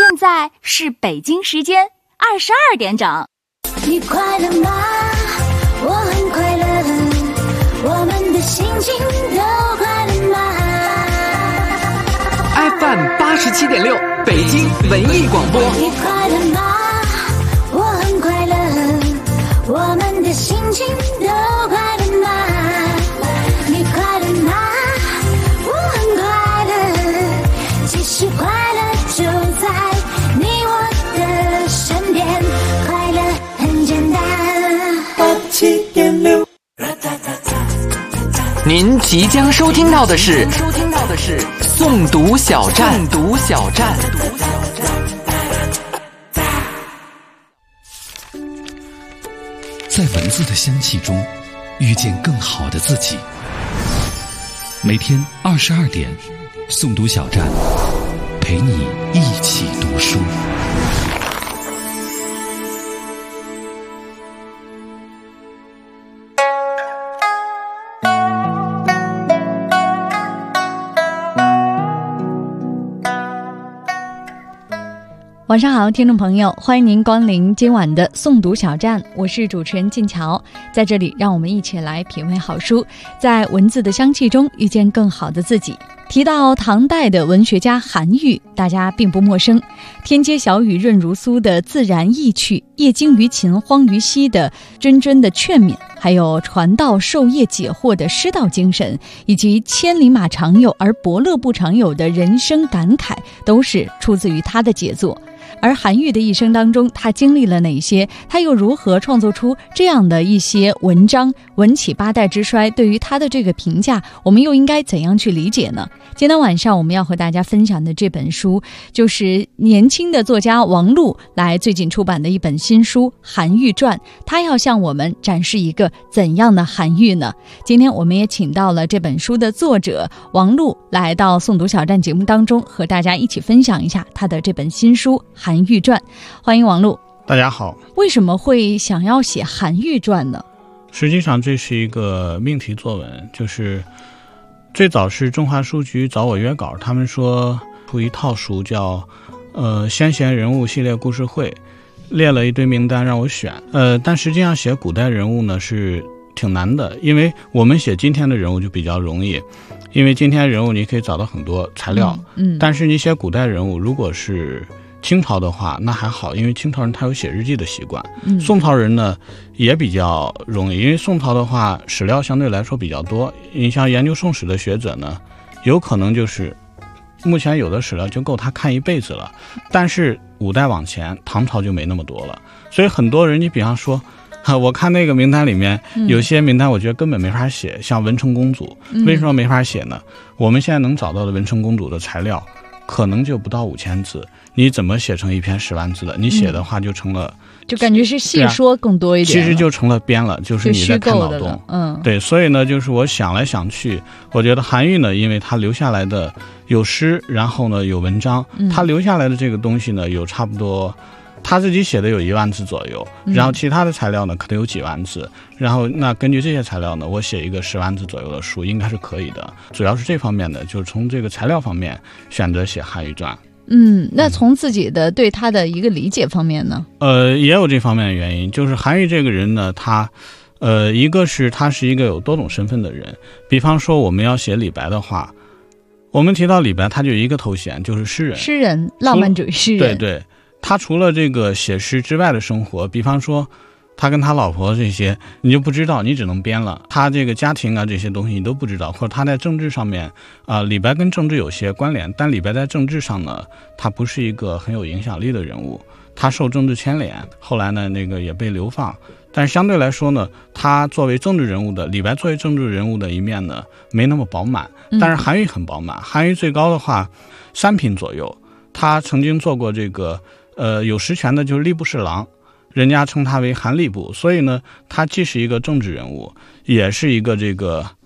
现在是北京时间22点整。 你快乐吗？我很快乐，我们的心情都快乐吗？ FM 87.6北京文艺广播。 你快乐吗？我很快乐，我们的心情都快乐吗？你快乐吗？我很快乐，其实快乐就在你我的身边，快乐很简单。87.6。 您即将收听到的是诵读小站。 在文字的香气中遇见更好的自己。每天22点，诵读小站陪你一起读书。 晚上好，听众朋友，欢迎您光临今晚的诵读小站，我是主持人静乔。在这里让我们一起来品味好书，在文字的香气中遇见更好的自己。提到唐代的文学家韩愈，大家并不陌生。天街小雨润如酥的自然意趣，夜惊于勤荒于嬉的谆谆的劝勉，还有传道授业解惑的师道精神，以及千里马常有而伯乐不常有的人生感慨，都是出自于他的杰作。而韩愈的一生当中，他经历了哪些？他又如何创作出这样的一些文章？文起八代之衰，对于他的这个评价，我们又应该怎样去理解呢？今天晚上我们要和大家分享的这本书，就是年轻的作家王璐来最近出版的一本新书《韩愈传》，他要向我们展示一个怎样的韩愈呢？今天我们也请到了这本书的作者王璐来到诵读小站节目当中，和大家一起分享一下他的这本新书《韩愈传》。欢迎王璐。 大家好。 为什么会想要写《韩愈传》呢？ 实际上这是一个命题作文，就是最早是中华书局找我约稿，他们说出一套书叫先贤人物系列故事会，列了一堆名单让我选。但实际上写古代人物呢是挺难的，因为我们写今天的人物就比较容易，因为今天人物你可以找到很多材料，但是你写古代人物，如果是清朝的话那还好，因为清朝人他有写日记的习惯。宋朝人呢也比较容易，因为宋朝的话史料相对来说比较多，你像研究宋史的学者呢，有可能就是目前有的史料就够他看一辈子了，但是五代往前唐朝就没那么多了，所以很多人你比方说我看那个名单里面有些名单我觉得根本没法写，像文成公主，为什么没法写呢？我们现在能找到的文成公主的材料可能就不到5000字，你怎么写成一篇10万字的？你写的话就成了就感觉是细说更多一点， 其实就成了编了，就是你在看脑洞。对，所以呢就是我想来想去，我觉得韩愈呢，因为他留下来的有诗，然后呢有文章，他留下来的这个东西呢有差不多他自己写的有1万字左右，然后其他的材料呢可能有几万字，然后那根据这些材料呢，我写一个10万字左右的书应该是可以的。主要是这方面的，就是从这个材料方面选择写韩愈传。 那从自己的对他的一个理解方面呢？ 也有这方面的原因，就是韩愈这个人呢，他一个是他是一个有多种身份的人，比方说我们要写李白的话，我们提到李白他就有一个头衔，就是诗人， 浪漫主义诗人。 对，他除了这个写诗之外的生活，比方说他跟他老婆这些你就不知道，你只能编了。他这个家庭啊这些东西你都不知道，或者他在政治上面李白跟政治有些关联，但李白在政治上呢他不是一个很有影响力的人物，他受政治牵连，后来呢那个也被流放。但是相对来说呢，他作为政治人物的李白作为政治人物的一面呢没那么饱满，但是韩愈很饱满。韩愈最高的话3品左右，他曾经做过这个有实权的就是吏部侍郎，人家称他为韩吏部，所以呢他既是一个政治人物，也是一个这个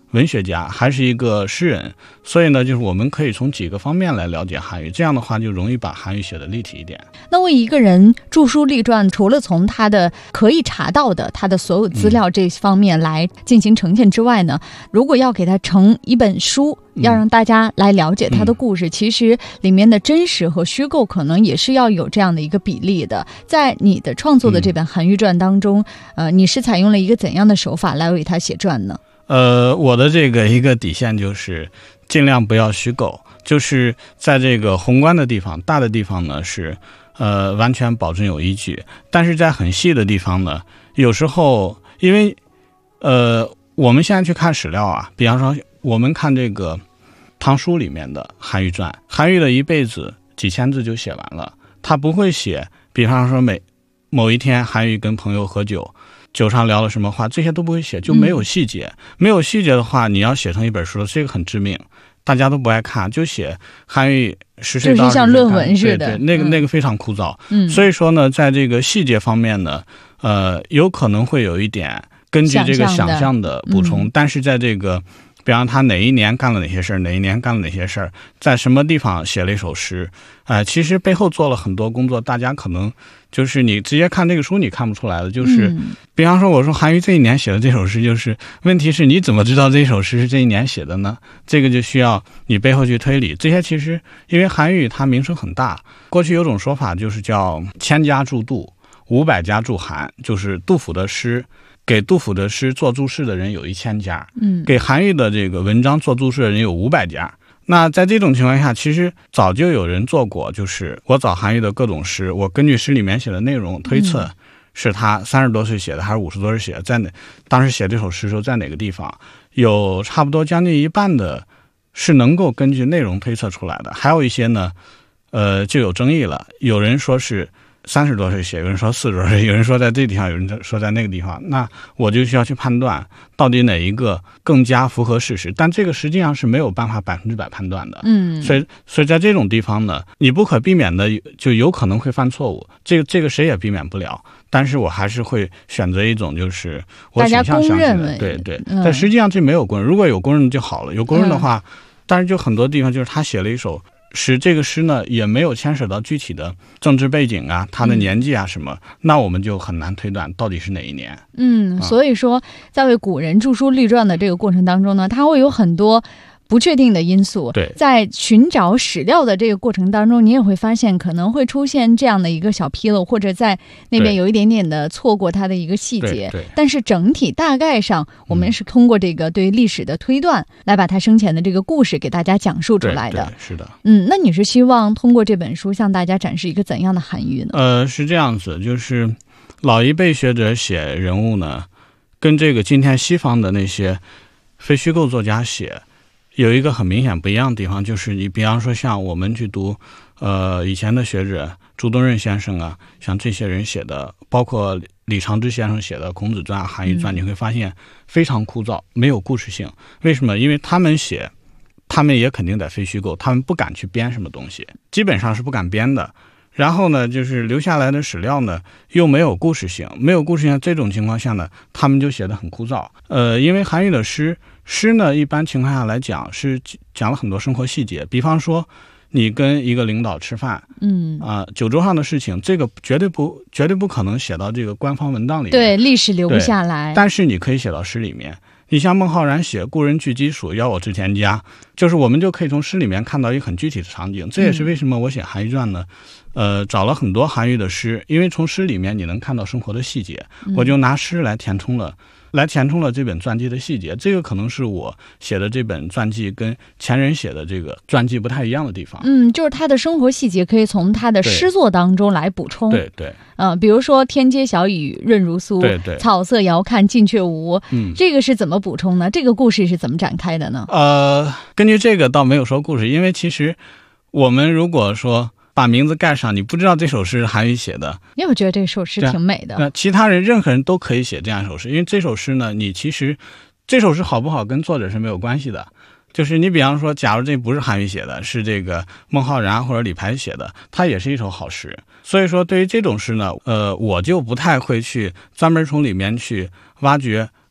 文学家，还是一个诗人，所以呢，就是我们可以从几个方面来了解韩愈，这样的话就容易把韩愈写得立体一点。 那为一个人著书立传，除了从他的可以查到的他的所有资料这方面来进行呈现之外呢，如果要给他成一本书，要让大家来了解他的故事，其实里面的真实和虚构可能也是要有这样的一个比例的。在你的创作的这本韩愈传当中，你是采用了一个怎样的手法来为他写传呢？ 我的这个一个底线就是尽量不要虚构，就是在这个宏观的地方、大的地方呢是完全保证有依据，但是在很细的地方呢，有时候因为我们现在去看史料啊，比方说我们看这个唐书里面的韩愈传，韩愈的一辈子几千字就写完了，他不会写比方说某一天韩愈跟朋友喝酒，酒上聊了什么话，这些都不会写，就没有细节。没有细节的话，你要写成一本书，这个很致命，大家都不爱看，就写韩愈10岁到20岁， 就是像论文似的， 对，那个非常枯燥。所以说呢，在这个细节方面呢，有可能会有一点根据这个想象的补充，但是在这个比方他哪一年干了哪些事儿，哪一年干了哪些事儿，在什么地方写了一首诗，其实背后做了很多工作，大家可能就是你直接看这个书你看不出来的，就是比方说我说韩愈这一年写的这首诗，就是问题是你怎么知道这首诗是这一年写的呢？这个就需要你背后去推理。这些其实因为韩愈他名声很大，过去有种说法就是叫1000家注杜，500家注韩，就是杜甫的诗。给杜甫的诗做注释的人有1000家，给韩愈的这个文章做注释的人有500家。那在这种情况下，其实早就有人做过，就是我找韩愈的各种诗，我根据诗里面写的内容推测，是他30多岁写的还是50多岁写的，在当时写这首诗的时候在哪个地方，有差不多将近一半的是能够根据内容推测出来的，还有一些呢，就有争议了，有人说是30多岁写，有人说40多岁，有人说在这地方，有人说在那个地方，那我就需要去判断到底哪一个更加符合事实，但这个实际上是没有办法100%判断的。所以在这种地方呢，你不可避免的就有可能会犯错误，这个谁也避免不了。但是我还是会选择一种就是我倾向相信的，对，但实际上这没有公认，如果有公认就好了，有公认的话，但是就很多地方就是他写了一首诗，这个诗呢也没有牵扯到具体的政治背景啊，他的年纪啊什么，那我们就很难推断到底是哪一年。 所以说在为古人著书立传的这个过程当中呢，它会有很多不确定的因素。 对， 在寻找史料的这个过程当中，你也会发现可能会出现这样的一个小纰漏，或者在那边有一点点的错过它的一个细节。但是整体大概上，我们是通过这个对历史的推断，来把它生前的这个故事给大家讲述出来的。 对，是的。 那你是希望通过这本书向大家展示一个怎样的韩愈呢？ 是这样子，就是老一辈学者写人物呢，跟这个今天西方的那些非虚构作家写有一个很明显不一样的地方，就是你比方说像我们去读以前的学者朱东润先生啊，像这些人写的，包括李长之先生写的孔子传、韩愈传，你会发现非常枯燥，没有故事性。为什么？因为他们写，他们也肯定得非虚构，他们不敢去编什么东西，基本上是不敢编的。然后呢，就是留下来的史料呢又没有故事性，这种情况下呢，他们就写得很枯燥。因为韩愈的诗呢，一般情况下来讲是讲了很多生活细节，比方说你跟一个领导吃饭，酒桌上的事情，这个绝对不可能写到这个官方文档里面， 对，历史留不下来。 但是你可以写到诗里面。你像孟浩然写故人具鸡黍，邀我至田家，就是我们就可以从诗里面看到一个很具体的场景。这也是为什么我写韩愈传呢，找了很多韩愈的诗，因为从诗里面你能看到生活的细节，我就拿诗来填充了这本传记的细节。这个可能是我写的这本传记跟前人写的这个传记不太一样的地方。 就是他的生活细节可以从他的诗作当中来补充。 对， 比如说天街小雨润如酥， 对， 草色遥看近却无，这个是怎么补充呢？这个故事是怎么展开的呢？ 根据这个倒没有说故事，因为其实我们如果说把名字盖上，你不知道这首诗是韩愈写的， 因为我觉得这首诗挺美的。 那其他人任何人都可以写这样一首诗，因为这首诗呢，你其实这首诗好不好跟作者是没有关系的。就是你比方说，假如这不是韩愈写的，是这个孟浩然或者李白写的，它也是一首好诗。所以说对于这种诗呢，我就不太会去专门从里面去挖掘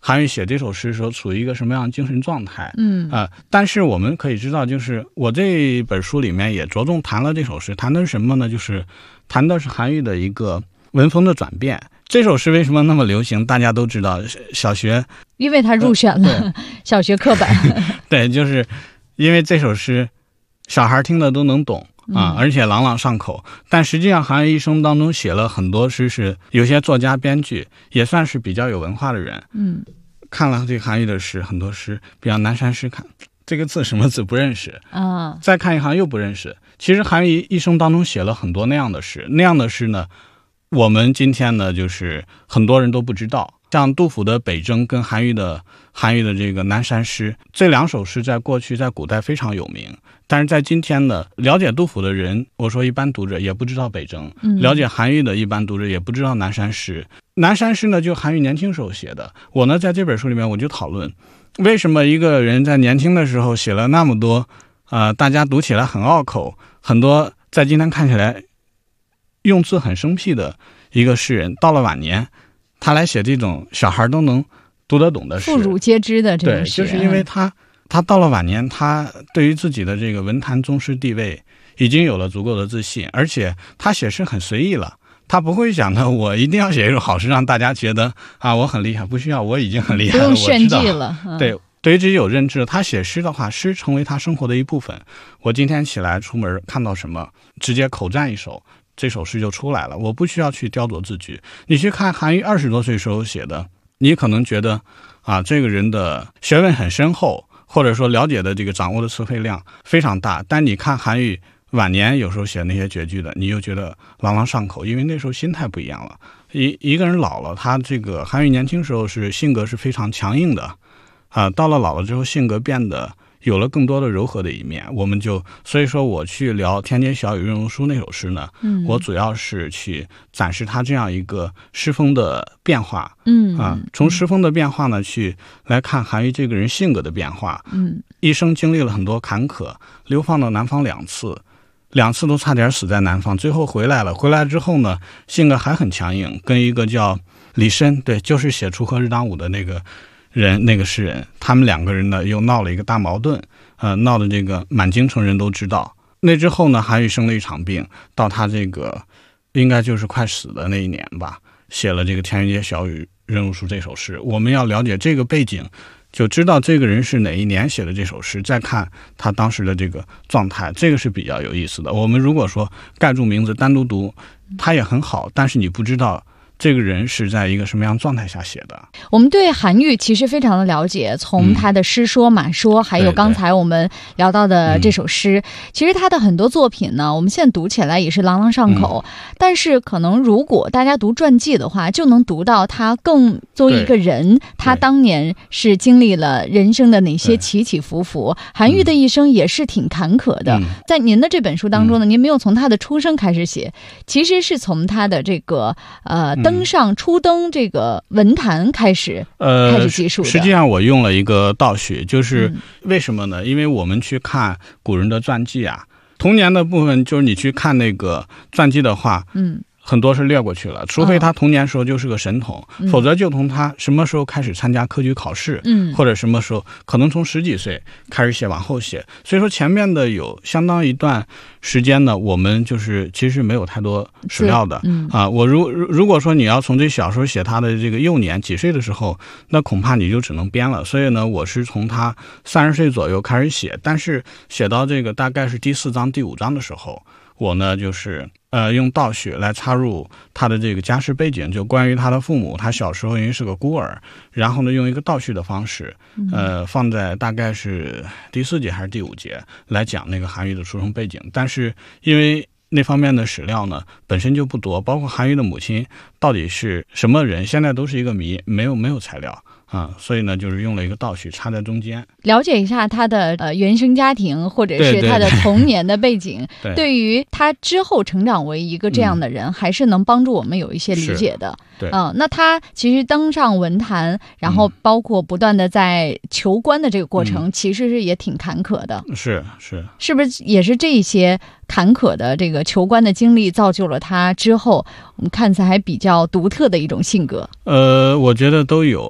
韩愈写这首诗的时候处于一个什么样的精神状态。但是我们可以知道，就是我这本书里面也着重谈了这首诗，谈的是什么呢？就是谈的是韩愈的一个文风的转变。这首诗为什么那么流行？大家都知道，小学因为他入选了小学课本。 对，就是因为这首诗小孩听的都能懂而且朗朗上口。但实际上韩愈一生当中写了很多诗，是有些作家编剧也算是比较有文化的人看了这个韩愈的诗，很多诗比较南山诗，看这个字什么字不认识再看一行又不认识。其实韩愈一生当中写了很多那样的诗，那样的诗呢我们今天呢就是很多人都不知道。像杜甫的北征跟韩愈的这个南山诗，这两首诗在过去在古代非常有名，但是在今天呢，了解杜甫的人，我说一般读者也不知道北征，了解韩愈的一般读者也不知道南山诗。南山诗呢就韩愈年轻时候写的。我呢在这本书里面我就讨论为什么一个人在年轻的时候写了那么多大家读起来很拗口，很多在今天看起来用字很生僻的一个诗人，到了晚年他来写这种小孩都能读得懂的诗， 妇孺皆知的这种诗。 对，就是因为他到了晚年，他对于自己的这个文坛宗师地位已经有了足够的自信，而且他写诗很随意了，他不会想的我一定要写一首好诗让大家觉得我很厉害，不需要，我已经很厉害了， 不用炫技了。 对，对于自己有认知，他写诗的话，诗成为他生活的一部分。我今天起来出门看到什么，直接口占一首，这首诗就出来了，我不需要去雕琢字句。你去看韩愈20多岁时候写的，你可能觉得这个人的学问很深厚，或者说了解的这个掌握的词汇量非常大，但你看韩愈晚年有时候写那些绝句的，你又觉得朗朗上口，因为那时候心态不一样了。一个人老了，他这个韩愈年轻时候是性格是非常强硬的到了老了之后性格变得有了更多的柔和的一面。所以说我去聊天街小雨润如书那首诗呢，我主要是去展示他这样一个诗风的变化从诗风的变化呢去来看韩愈这个人性格的变化一生经历了很多坎坷，流放到南方2次都差点死在南方，最后回来了。回来之后呢，性格还很强硬，跟一个叫李绅，对，就是写《锄禾日当午》的那个诗人，他们2个人呢又闹了一个大矛盾，闹的这个满京城人都知道。那之后呢，韩愈生了一场病，到他这个应该就是快死的那一年吧，写了这个《天街小雨润如书》这首诗。我们要了解这个背景，就知道这个人是哪一年写的这首诗，再看他当时的这个状态，这个是比较有意思的。我们如果说盖住名字单独读，他也很好，但是你不知道这个人是在一个什么样状态下写的。 我们对韩愈其实非常的了解，从他的诗说马说还有刚才我们聊到的这首诗，其实他的很多作品呢我们现在读起来也是朗朗上口，但是可能如果大家读传记的话，就能读到他更作为一个人，他当年是经历了人生的哪些起起伏伏。韩愈的一生也是挺坎坷的，在您的这本书当中呢，您没有从他的出生开始写，其实是从他的这个初登这个文坛开始记述的。 实际上我用了一个倒叙，就是为什么呢？因为我们去看古人的传记童年的部分，就是你去看那个传记的话，很多是略过去了，除非他童年时候就是个神童，否则就从他什么时候开始参加科举考试，或者什么时候，可能从10几岁开始写，往后写。所以说前面的有相当一段时间呢，我们就是其实没有太多史料的我如果说你要从这小时候写他的这个幼年几岁的时候，那恐怕你就只能编了。所以呢，我是从他30岁左右开始写，但是写到这个大概是第4章第5章的时候，我呢就是用倒叙来插入他的这个家世背景，就关于他的父母，他小时候因为是个孤儿，然后呢用一个倒叙的方式放在大概是第4节还是第5节来讲那个韩愈的出生背景。但是因为那方面的史料呢本身就不多，包括韩愈的母亲到底是什么人，现在都是一个谜，没有材料所以呢就是用了一个倒叙插在中间， 了解一下他的原生家庭或者是他的童年的背景，对于他之后成长为一个这样的人还是能帮助我们有一些理解的。那他其实登上文坛，然后包括不断的在求官的这个过程，其实是也挺坎坷的。是不是也是这些坎坷的这个求官的经历造就了他之后我们看起来还比较独特的一种性格？ 我觉得都有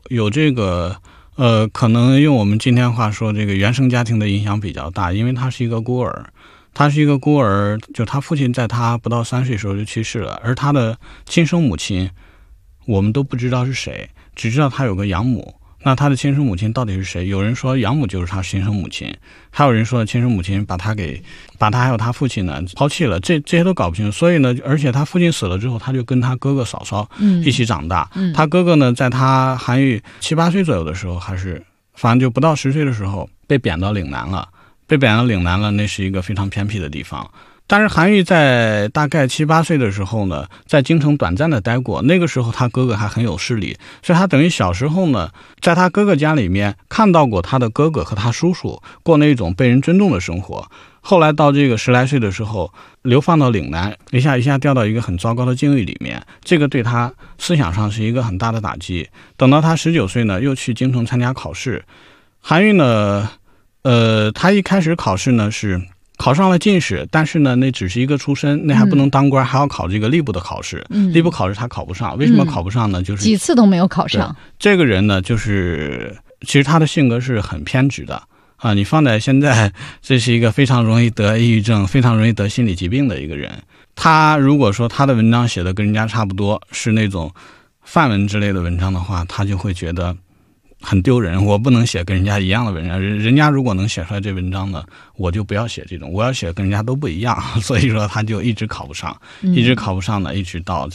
这个可能用我们今天话说，这个原生家庭的影响比较大，因为他是一个孤儿。就他父亲在他不到3岁的时候就去世了，而他的亲生母亲我们都不知道是谁，只知道他有个养母。那他的亲生母亲到底是谁？有人说养母就是他亲生母亲，还有人说亲生母亲把他还有他父亲呢抛弃了，这些都搞不清楚。所以呢，而且他父亲死了之后，他就跟他哥哥嫂嫂一起长大。他哥哥呢，在他韩愈7、8岁左右的时候，还是反正就不到10岁的时候，被贬到岭南了。那是一个非常偏僻的地方。但是韩愈在大概7、8岁的时候呢，在京城短暂的待过，那个时候他哥哥还很有势力，所以他等于小时候呢，在他哥哥家里面看到过他的哥哥和他叔叔过那种被人尊重的生活。后来到这个10来岁的时候，流放到岭南，一下掉到一个很糟糕的境遇里面，这个对他思想上是一个很大的打击。等到他19岁呢，又去京城参加考试。韩愈呢他一开始考试呢是考上了进士，但是呢那只是一个出身，那还不能当官，还要考这个吏部的考试。吏部考试他考不上，为什么考不上呢？就是几次都没有考上。 这个人呢，就是其实他的性格是很偏执的啊。你放在现在，这是一个非常容易得抑郁症、非常容易得心理疾病的一个人。他如果说他的文章写的跟人家差不多，是那种范文之类的文章的话，他就会觉得很丢人，我不能写跟人家一样的文章，人家如果能写出来这文章呢，我就不要写这种，我要写跟人家都不一样。所以说他就一直考不上，一直到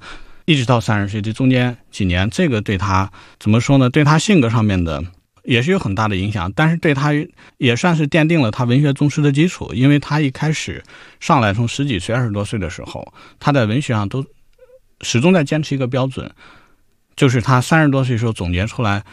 30岁，这中间几年，这个对他怎么说呢？对他性格上面的也是有很大的影响，但是对他也算是奠定了他文学宗师的基础。因为他一开始上来从10几岁、20多岁的时候，他在文学上都始终在坚持一个标准，就是他30多岁的时候总结出来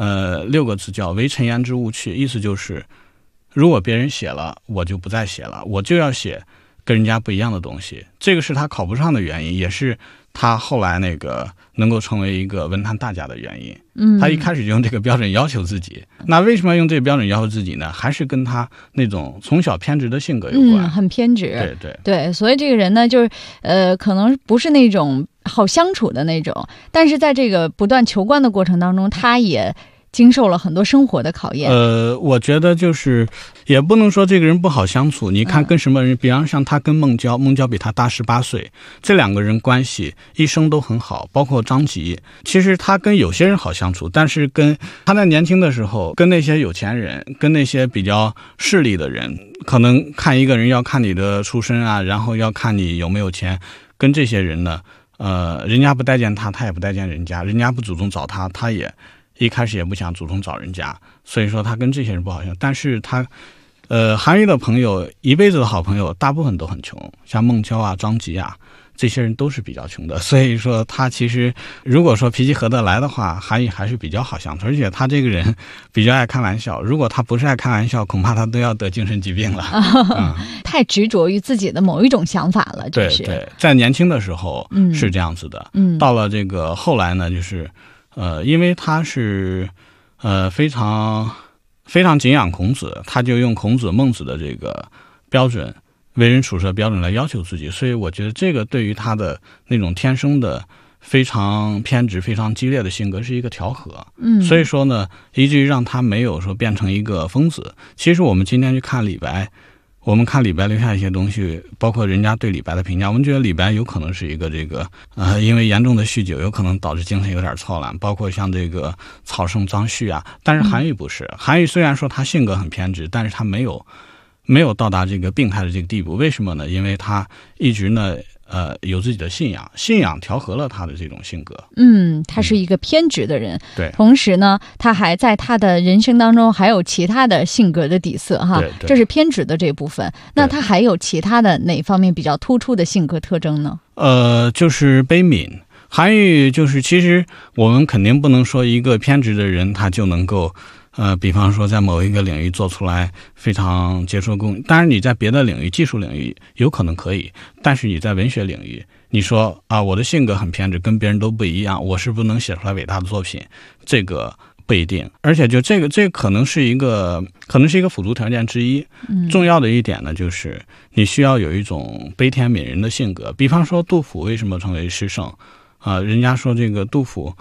6个字叫唯陈言之勿去，意思就是如果别人写了，我就不再写了，我就要写跟人家不一样的东西。这个是他考不上的原因，也是他后来那个能够成为一个文坛大家的原因。他一开始就用这个标准要求自己。那为什么要用这个标准要求自己呢？还是跟他那种从小偏执的性格有关。 很偏执。 对， 所以这个人呢，就是可能不是那种好相处的那种，但是在这个不断求冠的过程当中，他也经受了很多生活的考验。 我觉得就是也不能说这个人不好相处。你看跟什么人，比方像他跟孟郊比他大18岁，这2个人关系一生都很好，包括张籍。其实他跟有些人好相处，但是跟他在年轻的时候，跟那些有钱人，跟那些比较势利的人，可能看一个人要看你的出身啊，然后要看你有没有钱，跟这些人呢，人家不待见他，他也不待见人家，人家不主动找他，他也一开始也不想主动找人家，所以说他跟这些人不好相处。但是他韩愈的朋友，一辈子的好朋友大部分都很穷，像孟郊啊、张籍啊，这些人都是比较穷的。所以说他其实如果说脾气合得来的话，韩愈还是比较好相处。而且他这个人比较爱开玩笑，如果他不是爱开玩笑，恐怕他都要得精神疾病了。 太执着于自己的某一种想法了。 对，在年轻的时候是这样子的。到了这个后来呢，就是因为他是非常非常敬仰孔子，他就用孔子、孟子的这个标准、为人处事的标准来要求自己，所以我觉得这个对于他的那种天生的非常偏执、非常激烈的性格是一个调和。所以说呢，以至于让他没有说变成一个疯子。其实我们今天去看李白，我们看李白留下一些东西，包括人家对李白的评价，我们觉得李白有可能是一个这个因为严重的酗酒，有可能导致精神有点错乱，包括像这个草圣张旭啊。但是韩愈不是，韩愈虽然说他性格很偏执，但是他没有到达这个病态的这个地步。为什么呢？因为他一直呢有自己的信仰调和了他的这种性格。 他是一个偏执的人。 对， 同时呢，他还在他的人生当中还有其他的性格的底色哈。 对， 这是偏执的这部分。那他还有其他的哪方面比较突出的性格特征呢？ 就是悲悯。韩愈就是其实我们肯定不能说一个偏执的人他就能够比方说在某一个领域做出来非常杰出贡献，当然你在别的领域、技术领域有可能可以，但是你在文学领域，你说啊，我的性格很偏执，跟别人都不一样，我是不是能写出来伟大的作品？这个不一定。而且就这个可能是一个辅助条件之一。重要的一点呢，就是你需要有一种悲天悯人的性格。比方说杜甫为什么成为诗圣人家说这个杜甫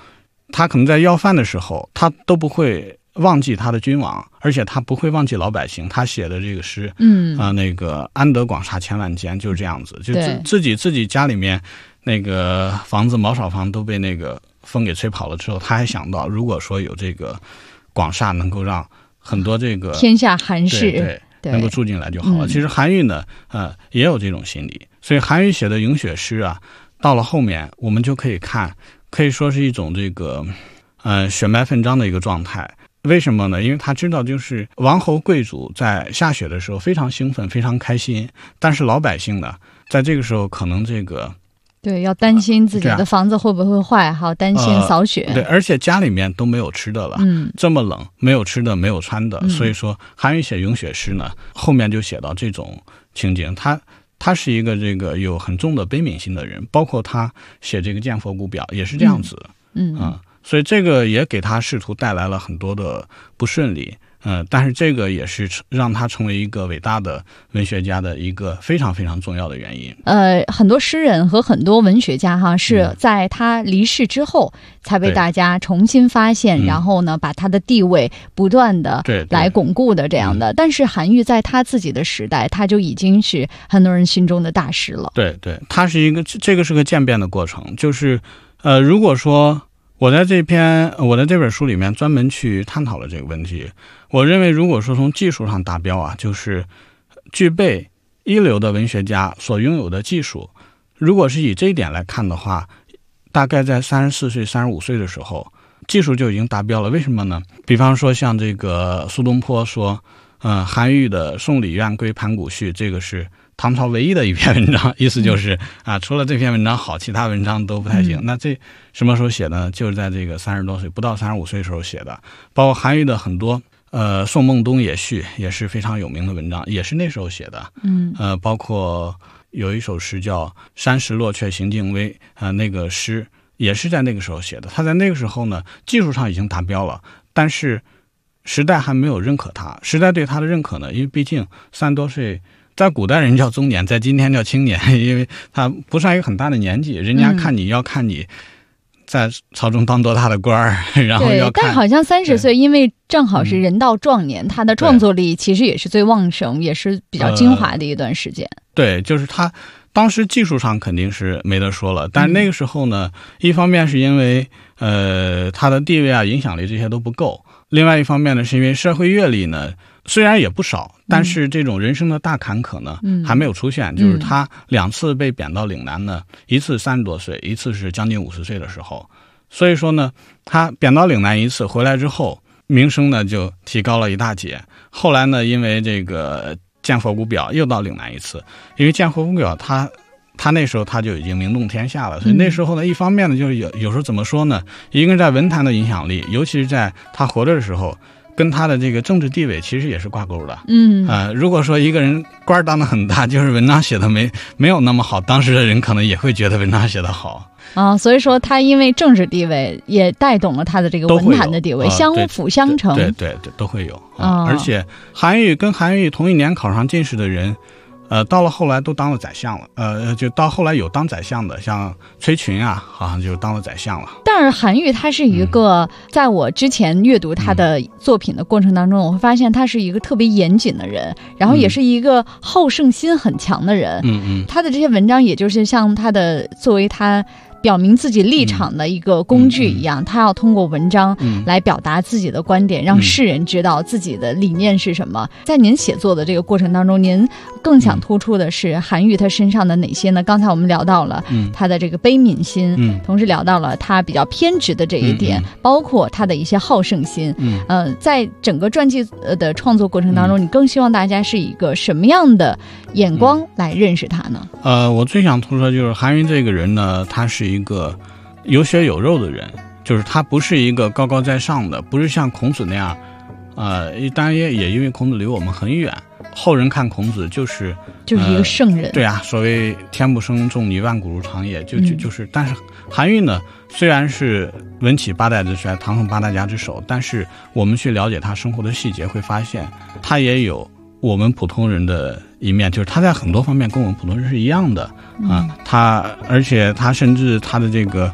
他可能在要饭的时候，他都不会忘记他的君王，而且他不会忘记老百姓。他写的这个诗，那个安得广厦千万间，就是这样子，就自己家里面那个房子茅草房都被那个风给吹跑了之后，他还想到，如果说有这个广厦，能够让很多这个天下寒士对能够住进来就好了。其实韩愈呢，也有这种心理，所以韩愈写的咏雪诗啊，到了后面我们就可以看，可以说是一种这个血脉奋张的一个状态。为什么呢？因为他知道，就是王侯贵族在下雪的时候非常兴奋，非常开心，但是老百姓呢，在这个时候可能这个对要担心自己的房子会不会坏，还要担心扫雪， 对，而且家里面都没有吃的了，这么冷，没有吃的，没有穿的，所以说韩愈写咏雪诗呢，后面就写到这种情景。他是一个这个有很重的悲悯心的人，包括他写这个《见佛骨表》也是这样子，所以这个也给他仕途带来了很多的不顺利，但是这个也是让他成为一个伟大的文学家的一个非常非常重要的原因。 很多诗人和很多文学家是在他离世之后才被大家重新发现，然后呢把他的地位不断的来巩固的这样的。但是韩愈在他自己的时代，他就已经是很多人心中的大师了。 对，他是这个是个渐变的过程，就是如果说我在这本书里面专门去探讨了这个问题。我认为如果说从技术上达标啊，就是具备一流的文学家所拥有的技术，如果是以这一点来看的话，大概在34岁35岁的时候技术就已经达标了。为什么呢？比方说像这个苏东坡说韩愈的《送礼院归盘古序》，这个是唐朝唯一的一篇文章，意思就是除了这篇文章好，其他文章都不太行。那这什么时候写的呢？就是在这个30多岁不到35岁时候写的。包括韩愈的很多宋孟东野序也是非常有名的文章，也是那时候写的。包括有一首诗叫《山石落却行径微》，那个诗也是在那个时候写的。他在那个时候呢，技术上已经达标了，但是时代还没有认可他。时代对他的认可呢，因为毕竟30多岁，在古代人叫中年，在今天叫青年，因为他不算一个很大的年纪，人家看你要看你在朝中当多大的官儿，然后要看。 但好像30岁，因为正好是人到壮年，他的创作力其实也是最旺盛，也是比较精华的一段时间。 对，就是他当时技术上肯定是没得说了，但是那个时候呢，一方面是因为他的地位啊、影响力这些都不够，另外一方面呢，是因为社会阅历呢虽然也不少，但是这种人生的大坎坷呢还没有出现。就是他2次被贬到岭南呢，一次30多岁，一次是将近50岁的时候。所以说呢，他贬到岭南一次，回来之后名声呢就提高了一大截。后来呢，因为这个《见佛骨表》又到岭南一次，因为《见佛骨表》他那时候他就已经名动天下了，所以那时候呢，一方面呢，就是有时候怎么说呢，一个人在文坛的影响力，尤其是在他活着的时候，跟他的这个政治地位其实也是挂钩的。如果说一个人官当得很大，就是文章写的没有那么好，当时的人可能也会觉得文章写得好所以说他因为政治地位也带动了他的这个文坛的地位，相辅相成。 对，都会有而且韩愈同一年考上进士的人，到了后来都当了宰相了，就到后来有当宰相的，像崔群啊，好像就当了宰相了。 但是韩愈他是一个，在我之前阅读他的作品的过程当中，我会发现他是一个特别严谨的人，然后也是一个好胜心很强的人。他的这些文章也就是像他的作为他表明自己立场的一个工具一样，他要通过文章来表达自己的观点，让世人知道自己的理念是什么。在您写作的这个过程当中，您更想突出的是韩愈他身上的哪些呢？刚才我们聊到了他的这个悲悯心，同时聊到了他比较偏执的这一点，包括他的一些好胜心。在整个传记的创作过程当中，你更希望大家是一个什么样的眼光来认识他呢？ 我最想突出的就是韩愈这个人呢，他是一个有血有肉的人，就是他不是一个高高在上的，不是像孔子那样，当然也因为孔子离我们很远，后人看孔子就是一个圣人。 对啊，所谓天不生仲尼，万古如长夜，就是。但是韩愈呢，虽然是文起8代之衰，唐宋8大家之首，但是我们去了解他生活的细节，会发现他也有我们普通人的一面，就是他在很多方面跟我们普通人是一样的而且他甚至他的这个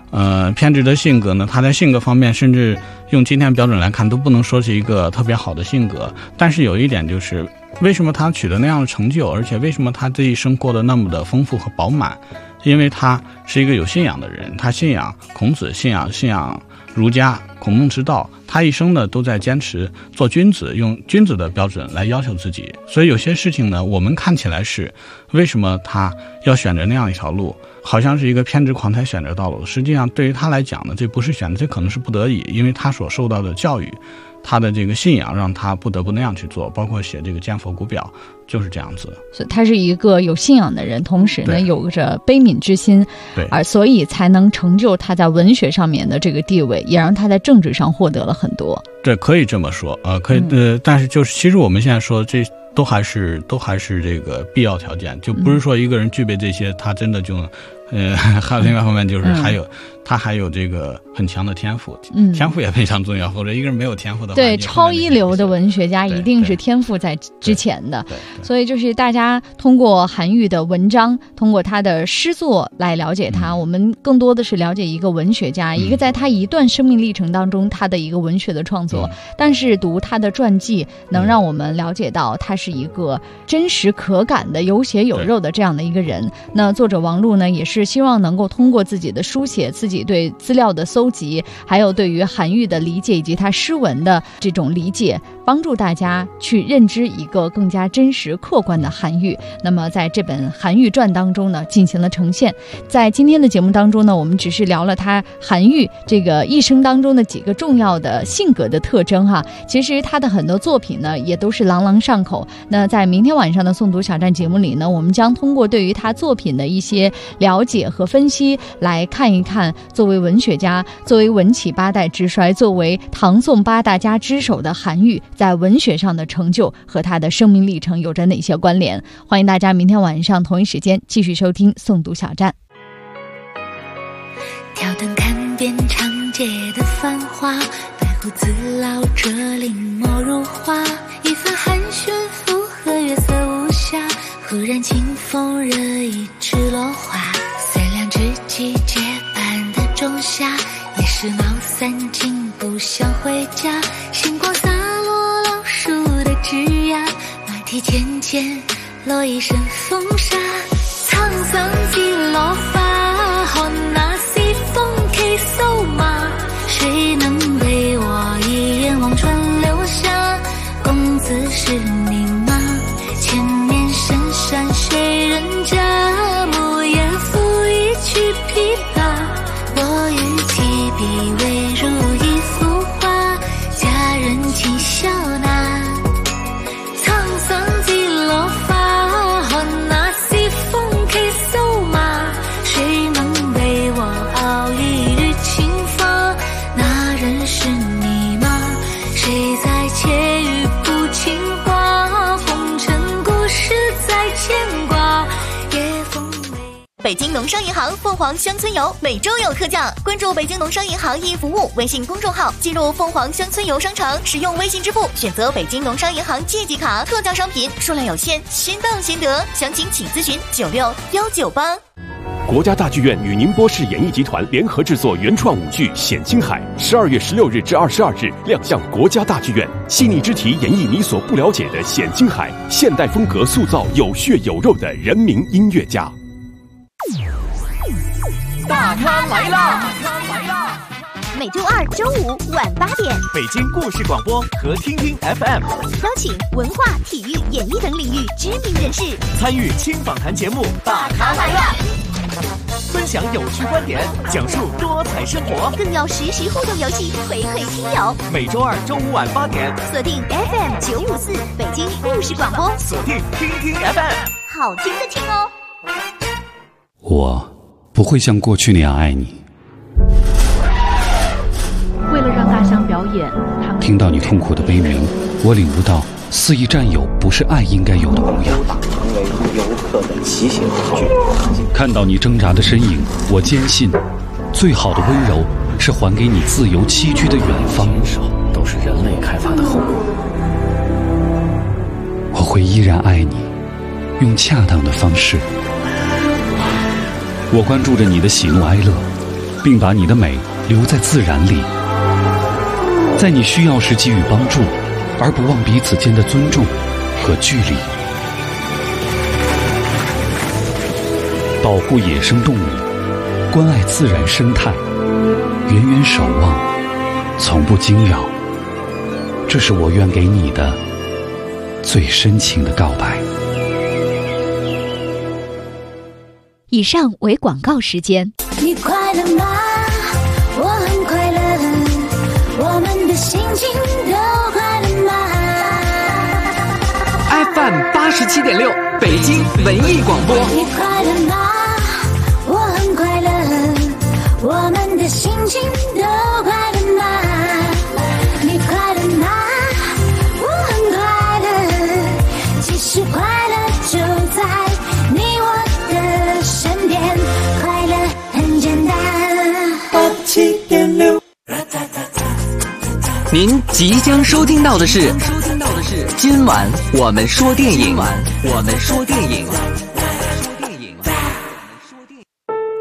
偏执的性格呢，他在性格方面甚至用今天标准来看都不能说是一个特别好的性格。但是有一点就是，为什么他取得那样的成就，而且为什么他这一生过得那么的丰富和饱满？因为他是一个有信仰的人，他信仰孔子，信仰儒家孔孟之道，他一生呢都在坚持做君子，用君子的标准来要求自己。所以有些事情呢，我们看起来是为什么他要选择那样一条路，好像是一个偏执狂才选择道路，实际上对于他来讲呢，这不是选择，这可能是不得已，因为他所受到的教育，他的这个信仰让他不得不那样去做，包括写这个《见佛骨表》就是这样子。 所以他是一个有信仰的人，同时呢有着悲悯之心， 对， 而所以才能成就他在文学上面的这个地位，也让他在政治上获得了很多。 对，可以这么说，可以，但是就是其实我们现在说这都还是这个必要条件，就不是说一个人具备这些，他真的就。还有另外一方面就是他还有这个很强的天赋，天赋也非常重要，否则一个人没有天赋的话， 对，超一流的文学家一定是天赋在之前的。所以就是大家通过韩愈的文章，通过他的诗作来了解他，我们更多的是了解一个文学家，一个在他一段生命历程当中他的一个文学的创作。但是读他的传记能让我们了解到他是一个真实可感的有血有肉的这样的一个人。那作者王璐呢，也是希望能够通过自己的书写，自己对资料的搜集，还有对于韩愈的理解以及他诗文的这种理解，帮助大家去认知一个更加真实客观的韩愈。那么在这本韩愈传当中呢，进行了呈现。在今天的节目当中呢，我们只是聊了他韩愈这个一生当中的几个重要的性格的特征哈。其实他的很多作品呢也都是朗朗上口。那在明天晚上的诵读小站节目里呢，我们将通过对于他作品的一些了解和分析，来看一看作为文学家，作为文起八代之衰，作为唐宋八大家之首的韩愈在文学上的成就和他的生命历程有着哪些关联。欢迎大家明天晚上同一时间继续收听诵读小站。 挑灯看遍长街的繁华，白胡子老者临摹如画，一番寒暄附和月色无暇，忽然清风惹一池落花，三两知己结伴的仲夏，也是闹散尽不想回家，星光洒落老树的枝桠，马蹄浅浅落一身风沙，沧桑几落花，看那西风 K 瘦马，谁能为我一眼望穿流下，公子是你吗？前面深山谁人家，暮雁赋一曲琵琶，我与其比微如一幅画，佳人轻笑纳，沧桑几落花，看那西风 K 瘦马，谁能为我熬一日清发，那人是你吗？谁在窃语不情话，红尘故事在牵挂，夜风美。 北京农商银行凤凰乡村游每周有特价，关注北京农商银行一服务微信公众号，进入凤凰乡村游商城，使用微信支付，选择北京农商银行借记卡，特价商品数量有限，先到先得，详情请咨询96198。 国家大剧院与宁波市演艺集团联合制作原创舞剧《显青海》，12月16日至22日亮相国家大剧院，细腻之题演绎你所不了解的显青海，现代风格塑造有血有肉的人民音乐家。 大咖来啦！ 每周二、周五晚8点， 北京故事广播和听听 FM 邀请文化、体育、演艺等领域知名人士参与轻访谈节目《大咖来啦》，分享有趣观点，讲述多彩生活， 更有实时互动游戏回馈听友。 每周二、周五晚8点， 锁定 FM 954北京故事广播， 锁定听听 FM， 好听的听哦。 我不会像过去那样爱你。 为了让大象表演，他们听到你痛苦的悲鸣，我领悟到肆意占有不是爱应该有的模样。 成为游客的骑行工具。 看到你挣扎的身影，我坚信，最好的温柔是还给你自由栖居的远方。 都是人类开发的后果。 我会依然爱你，用恰当的方式。我关注着你的喜怒哀乐， 并把你的美留在自然里，在你需要时给予帮助，而不忘彼此间的尊重和距离。保护野生动物，关爱自然生态，远远守望，从不惊扰，这是我愿给你的最深情的告白。 以上为广告时间。 你快乐吗？我很快乐，我们的心情都快乐吗？ FM 87.6北京文艺广播。 你快乐吗？我很快乐，我们的心情都快乐吗？你快乐吗？我很快乐，其实快乐就在你我的身边，快乐很简单。87.6。 您即将收听到的是今晚我们说电影。